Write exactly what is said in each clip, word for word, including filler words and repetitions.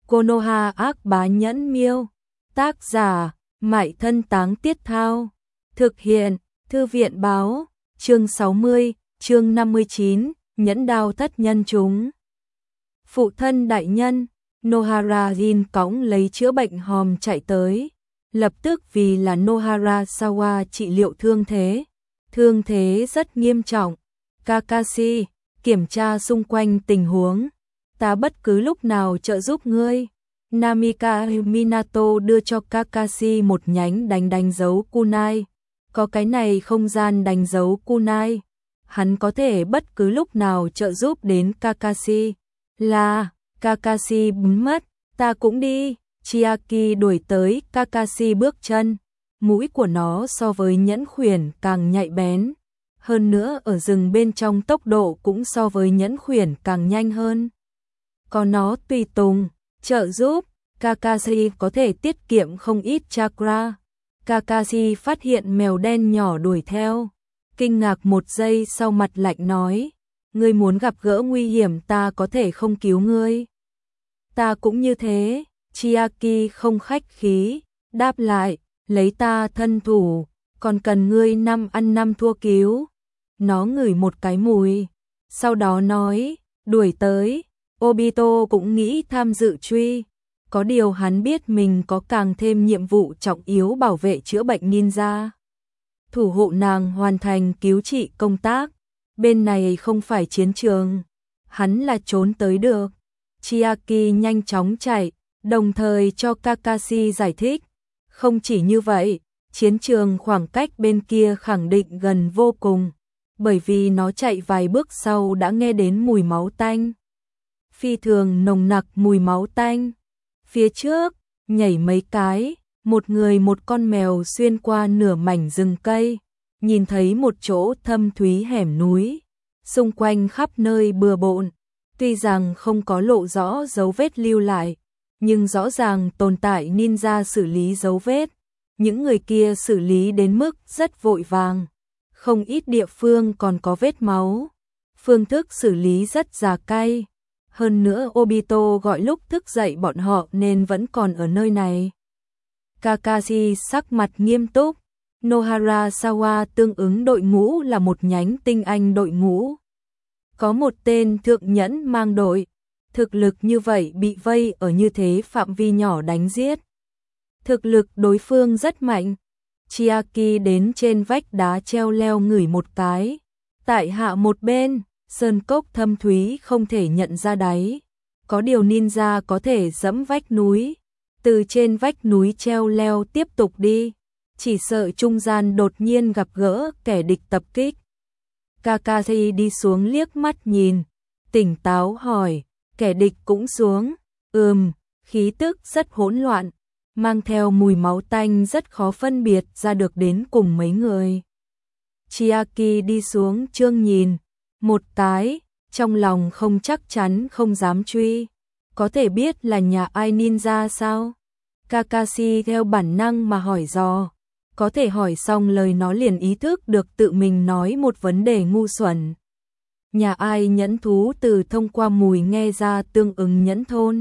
Konoha ác bá nhẫn miêu. Tác giả, Mại Thân Táng Tiết Thao. Thực hiện, Thư viện báo, chương sáu mươi, chương năm mươi chín, nhẫn đao thất nhân chúng. Phụ thân đại nhân, Nohara Jin cõng lấy chữa bệnh hòm chạy tới. Lập tức vì là Nohara Sawa trị liệu thương thế. Thương thế rất nghiêm trọng. Kakashi, kiểm tra xung quanh tình huống. Ta bất cứ lúc nào trợ giúp ngươi. Namika Minato đưa cho Kakashi một nhánh đánh đánh dấu kunai. Có cái này không gian đánh dấu kunai. Hắn có thể bất cứ lúc nào trợ giúp đến Kakashi. Là, Kakashi bún mất, ta cũng đi. Chiaki đuổi tới, Kakashi bước chân. Mũi của nó so với nhẫn khuyển càng nhạy bén. Hơn nữa ở rừng bên trong tốc độ cũng so với nhẫn khuyển càng nhanh hơn. Có nó tùy tùng, trợ giúp, Kakashi có thể tiết kiệm không ít chakra. Kakashi phát hiện mèo đen nhỏ đuổi theo. Kinh ngạc một giây sau mặt lạnh nói. Ngươi muốn gặp gỡ nguy hiểm ta có thể không cứu ngươi. Ta cũng như thế, Chiaki không khách khí, đáp lại, lấy ta thân thủ, còn cần ngươi năm ăn năm thua cứu. Nó ngửi một cái mùi, sau đó nói, đuổi tới. Obito cũng nghĩ tham dự truy, có điều hắn biết mình có càng thêm nhiệm vụ trọng yếu bảo vệ chữa bệnh ninja. Thủ hộ nàng hoàn thành cứu trị công tác, bên này không phải chiến trường, hắn là trốn tới được. Chiaki nhanh chóng chạy, đồng thời cho Kakashi giải thích. Không chỉ như vậy, chiến trường khoảng cách bên kia khẳng định gần vô cùng, bởi vì nó chạy vài bước sau đã nghe đến mùi máu tanh. Phi thường nồng nặc mùi máu tanh. Phía trước, nhảy mấy cái, một người một con mèo xuyên qua nửa mảnh rừng cây, nhìn thấy một chỗ thâm thúy hẻm núi, xung quanh khắp nơi bừa bộn, tuy rằng không có lộ rõ dấu vết lưu lại, nhưng rõ ràng tồn tại ninja xử lý dấu vết. Những người kia xử lý đến mức rất vội vàng, không ít địa phương còn có vết máu. Phương thức xử lý rất già cay. Hơn nữa Obito gọi lúc thức dậy bọn họ nên vẫn còn ở nơi này. Kakashi sắc mặt nghiêm túc. Nohara Sawa tương ứng đội ngũ là một nhánh tinh anh đội ngũ. Có một tên thượng nhẫn mang đội. Thực lực như vậy bị vây ở như thế phạm vi nhỏ đánh giết. Thực lực đối phương rất mạnh. Chiaki đến trên vách đá treo leo ngửi một cái. Tại hạ một bên, sơn cốc thâm thúy không thể nhận ra đáy. Có điều ninja có thể dẫm vách núi. Từ trên vách núi treo leo tiếp tục đi. Chỉ sợ trung gian đột nhiên gặp gỡ kẻ địch tập kích. Kakashi đi xuống liếc mắt nhìn. Tỉnh táo hỏi, kẻ địch cũng xuống. Ừm, khí tức rất hỗn loạn. Mang theo mùi máu tanh rất khó phân biệt ra được đến cùng mấy người. Chiaki đi xuống chương nhìn. Một cái, trong lòng không chắc chắn không dám truy. Có thể biết là nhà ai ninja sao? Kakashi theo bản năng mà hỏi dò. Có thể hỏi xong lời nó liền ý thức được tự mình nói một vấn đề ngu xuẩn. Nhà ai nhẫn thú từ thông qua mùi nghe ra tương ứng nhẫn thôn.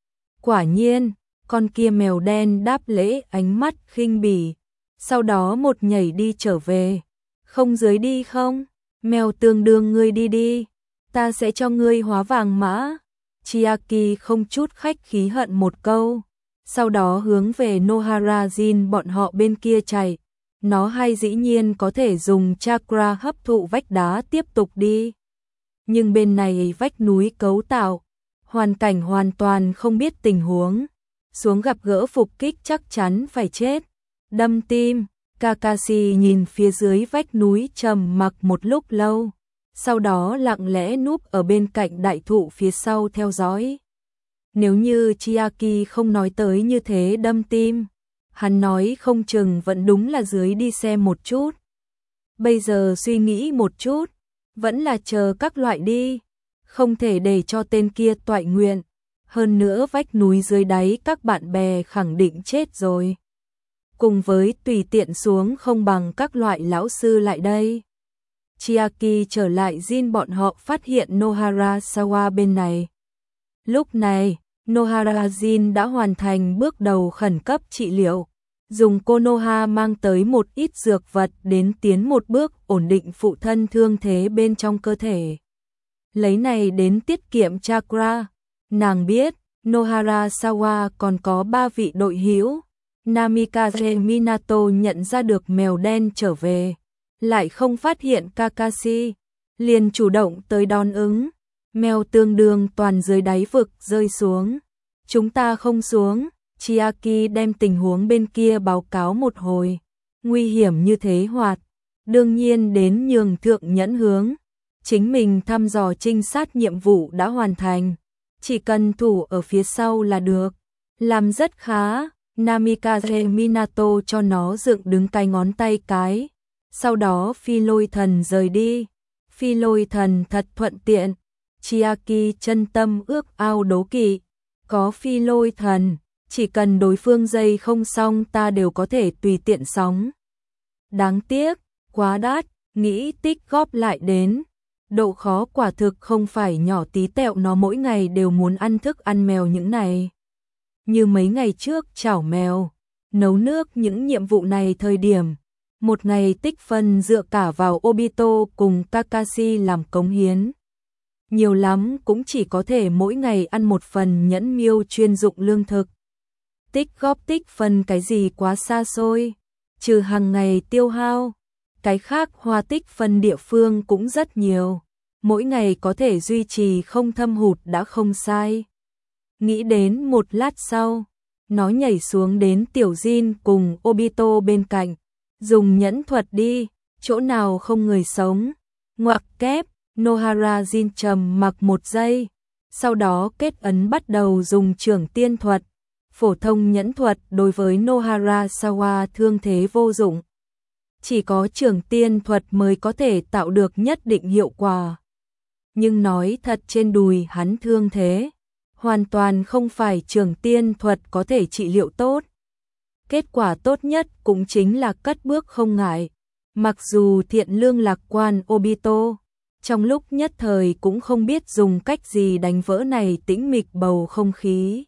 Quả nhiên, con kia mèo đen đáp lễ ánh mắt khinh bỉ. Sau đó một nhảy đi trở về. Không dưới đi không? Mèo tương đương ngươi đi đi, ta sẽ cho ngươi hóa vàng mã. Chiaki không chút khách khí hận một câu, sau đó hướng về Nohara Jin bọn họ bên kia chạy. Nó hay dĩ nhiên có thể dùng chakra hấp thụ vách đá tiếp tục đi. Nhưng bên này vách núi cấu tạo, hoàn cảnh hoàn toàn không biết tình huống. Xuống gặp gỡ phục kích chắc chắn phải chết. Đâm tim. Kakashi nhìn phía dưới vách núi trầm mặc một lúc lâu, sau đó lặng lẽ núp ở bên cạnh đại thụ phía sau theo dõi. Nếu như Chiaki không nói tới như thế đâm tim, hắn nói không chừng vẫn đúng là dưới đi xem một chút. Bây giờ suy nghĩ một chút, vẫn là chờ các loại đi, không thể để cho tên kia toại nguyện. Hơn nữa vách núi dưới đáy các bạn bè khẳng định chết rồi. Cùng với tùy tiện xuống không bằng các loại lão sư lại đây. Chiaki trở lại Jin bọn họ phát hiện Nohara Sawa bên này. Lúc này, Nohara-jin đã hoàn thành bước đầu khẩn cấp trị liệu, dùng Konoha mang tới một ít dược vật đến tiến một bước ổn định phụ thân thương thế bên trong cơ thể. Lấy này đến tiết kiệm chakra, nàng biết Nohara Sawa còn có ba vị đội hữu. Namikaze Minato nhận ra được mèo đen trở về, lại không phát hiện Kakashi, liền chủ động tới đón ứng. Mèo tương đương toàn dưới đáy vực rơi xuống. Chúng ta không xuống, Chiaki đem tình huống bên kia báo cáo một hồi. Nguy hiểm như thế hoạt, đương nhiên đến nhường thượng nhẫn hướng. Chính mình thăm dò trinh sát nhiệm vụ đã hoàn thành, chỉ cần thủ ở phía sau là được. Làm rất khá, Namikaze Minato cho nó dựng đứng cái ngón tay cái. Sau đó phi lôi thần rời đi. Phi lôi thần thật thuận tiện. Chiaki chân tâm ước ao đố kỵ. Có phi lôi thần, chỉ cần đối phương dây không xong ta đều có thể tùy tiện sóng. Đáng tiếc, quá đắt, nghĩ tích góp lại đến. Độ khó quả thực không phải nhỏ tí tẹo, nó mỗi ngày đều muốn ăn thức ăn mèo những này. Như mấy ngày trước chảo mèo, nấu nước những nhiệm vụ này thời điểm. Một ngày tích phân dựa cả vào Obito cùng Kakashi làm cống hiến. Nhiều lắm cũng chỉ có thể mỗi ngày ăn một phần nhẫn miêu chuyên dụng lương thực. Tích góp tích phân cái gì quá xa xôi, trừ hàng ngày tiêu hao. Cái khác hoa tích phân địa phương cũng rất nhiều, mỗi ngày có thể duy trì không thâm hụt đã không sai. Nghĩ đến một lát sau, nó nhảy xuống đến Tiểu Jin cùng Obito bên cạnh, dùng nhẫn thuật đi, chỗ nào không người sống. Ngoặc kép, Nohara-jin trầm mặc một giây, sau đó kết ấn bắt đầu dùng trưởng tiên thuật. Phổ thông nhẫn thuật đối với Nohara Sawa thương thế vô dụng. Chỉ có trưởng tiên thuật mới có thể tạo được nhất định hiệu quả. Nhưng nói thật, trên đùi hắn thương thế, hoàn toàn không phải trưởng tiên thuật có thể trị liệu tốt. Kết quả tốt nhất cũng chính là cất bước không ngại. Mặc dù thiện lương lạc quan Obito, trong lúc nhất thời cũng không biết dùng cách gì đánh vỡ này tĩnh mịch bầu không khí.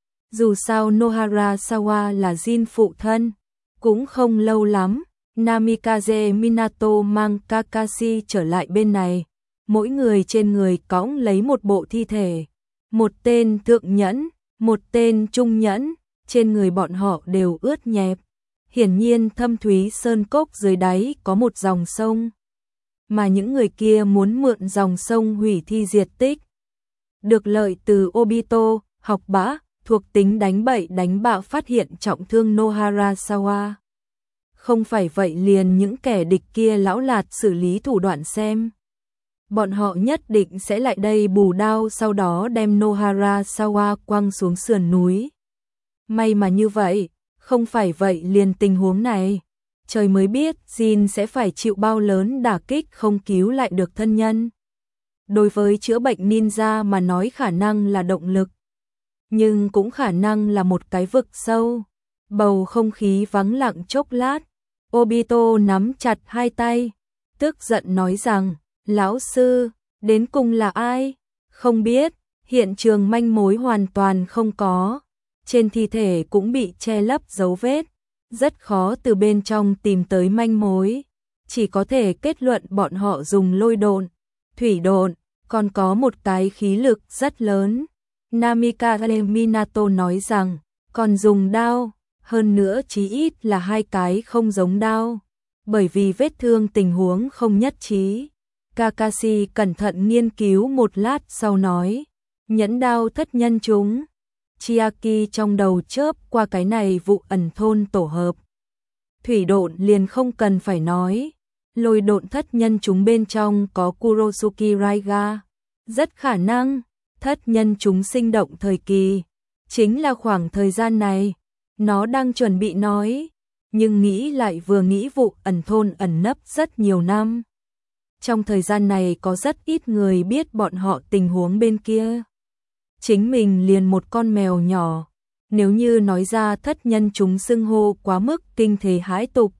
Dù sao Nohara Sawa là Jin phụ thân, cũng không lâu lắm, Namikaze Minato mang Kakashi trở lại bên này. Mỗi người trên người cõng lấy một bộ thi thể, một tên thượng nhẫn, một tên trung nhẫn, trên người bọn họ đều ướt nhẹp. Hiển nhiên thâm thúy sơn cốc dưới đáy có một dòng sông, mà những người kia muốn mượn dòng sông hủy thi diệt tích. Được lợi từ Obito, học bá, thuộc tính đánh bậy đánh bạo phát hiện trọng thương Nohara Sawa. Không phải vậy liền những kẻ địch kia lão lạt xử lý thủ đoạn xem. Bọn họ nhất định sẽ lại đây bù đao, sau đó đem Nohara Sawa quăng xuống sườn núi. May mà như vậy, không phải vậy liền tình huống này. Trời mới biết Jin sẽ phải chịu bao lớn đả kích không cứu lại được thân nhân. Đối với chữa bệnh ninja mà nói khả năng là động lực, nhưng cũng khả năng là một cái vực sâu. Bầu không khí vắng lặng chốc lát, Obito nắm chặt hai tay, tức giận nói rằng, lão sư, đến cùng là ai? Không biết, hiện trường manh mối hoàn toàn không có. Trên thi thể cũng bị che lấp dấu vết, rất khó từ bên trong tìm tới manh mối. Chỉ có thể kết luận bọn họ dùng lôi độn, thủy độn, còn có một cái khí lực rất lớn. Namikaze Minato nói rằng, còn dùng đao, hơn nữa chí ít là hai cái không giống đao, bởi vì vết thương tình huống không nhất trí. Kakashi cẩn thận nghiên cứu một lát sau nói, nhẫn đao thất nhân chúng. Chiaki trong đầu chớp qua cái này vụ ẩn thôn tổ hợp. Thủy độn liền không cần phải nói, lôi độn thất nhân chúng bên trong có Kurosuke Raiga. Rất khả năng, thất nhân chúng sinh động thời kỳ, chính là khoảng thời gian này. Nó đang chuẩn bị nói, nhưng nghĩ lại vừa nghĩ vụ ẩn thôn ẩn nấp rất nhiều năm. Trong thời gian này có rất ít người biết bọn họ tình huống bên kia. Chính mình liền một con mèo nhỏ, nếu như nói ra thất nhân chúng xưng hô quá mức kinh thế hãi tục.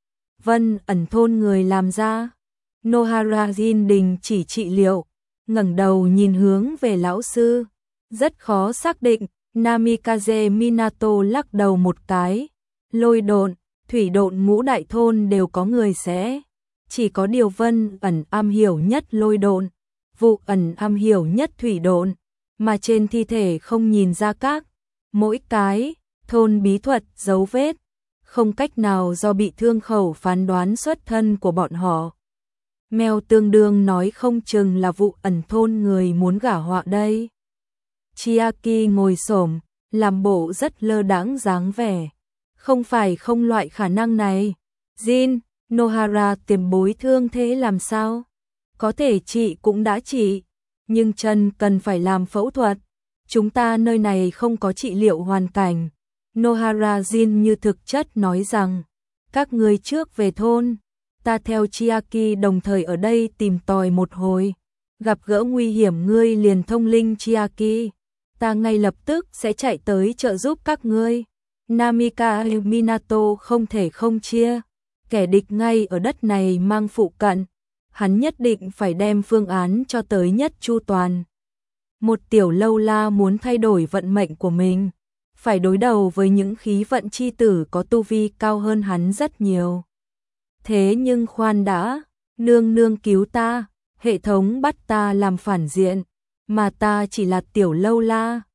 Vân ẩn thôn người làm ra. Nohara-jin đình chỉ trị liệu, ngẩng đầu nhìn hướng về lão sư. Rất khó xác định, Namikaze Minato lắc đầu một cái. Lôi độn, thủy độn ngũ đại thôn đều có người sẽ. Chỉ có điều Vân ẩn am hiểu nhất lôi độn, Vụ ẩn am hiểu nhất thủy độn, mà trên thi thể không nhìn ra các. Mỗi cái, thôn bí thuật, dấu vết, không cách nào do bị thương khẩu phán đoán xuất thân của bọn họ. Mèo tương đương nói không chừng là vụ ẩn thôn người muốn gả họa đây. Chiaki ngồi xổm, làm bộ rất lơ đãng dáng vẻ. Không phải không loại khả năng này. Jin, Nohara tiềm bối thương thế làm sao? Có thể trị cũng đã trị, nhưng chân cần phải làm phẫu thuật. Chúng ta nơi này không có trị liệu hoàn cảnh. Nohara Jin như thực chất nói rằng, các người trước về thôn, ta theo Chiaki đồng thời ở đây tìm tòi một hồi. Gặp gỡ nguy hiểm ngươi liền thông linh Chiaki, ta ngay lập tức sẽ chạy tới trợ giúp các ngươi. Namika Minato không thể không chia, kẻ địch ngay ở đất này mang phụ cận, hắn nhất định phải đem phương án cho tới nhất chu toàn. Một tiểu lâu la muốn thay đổi vận mệnh của mình, phải đối đầu với những khí vận chi tử có tu vi cao hơn hắn rất nhiều. Thế nhưng khoan đã, nương nương cứu ta, hệ thống bắt ta làm phản diện, mà ta chỉ là tiểu lâu la.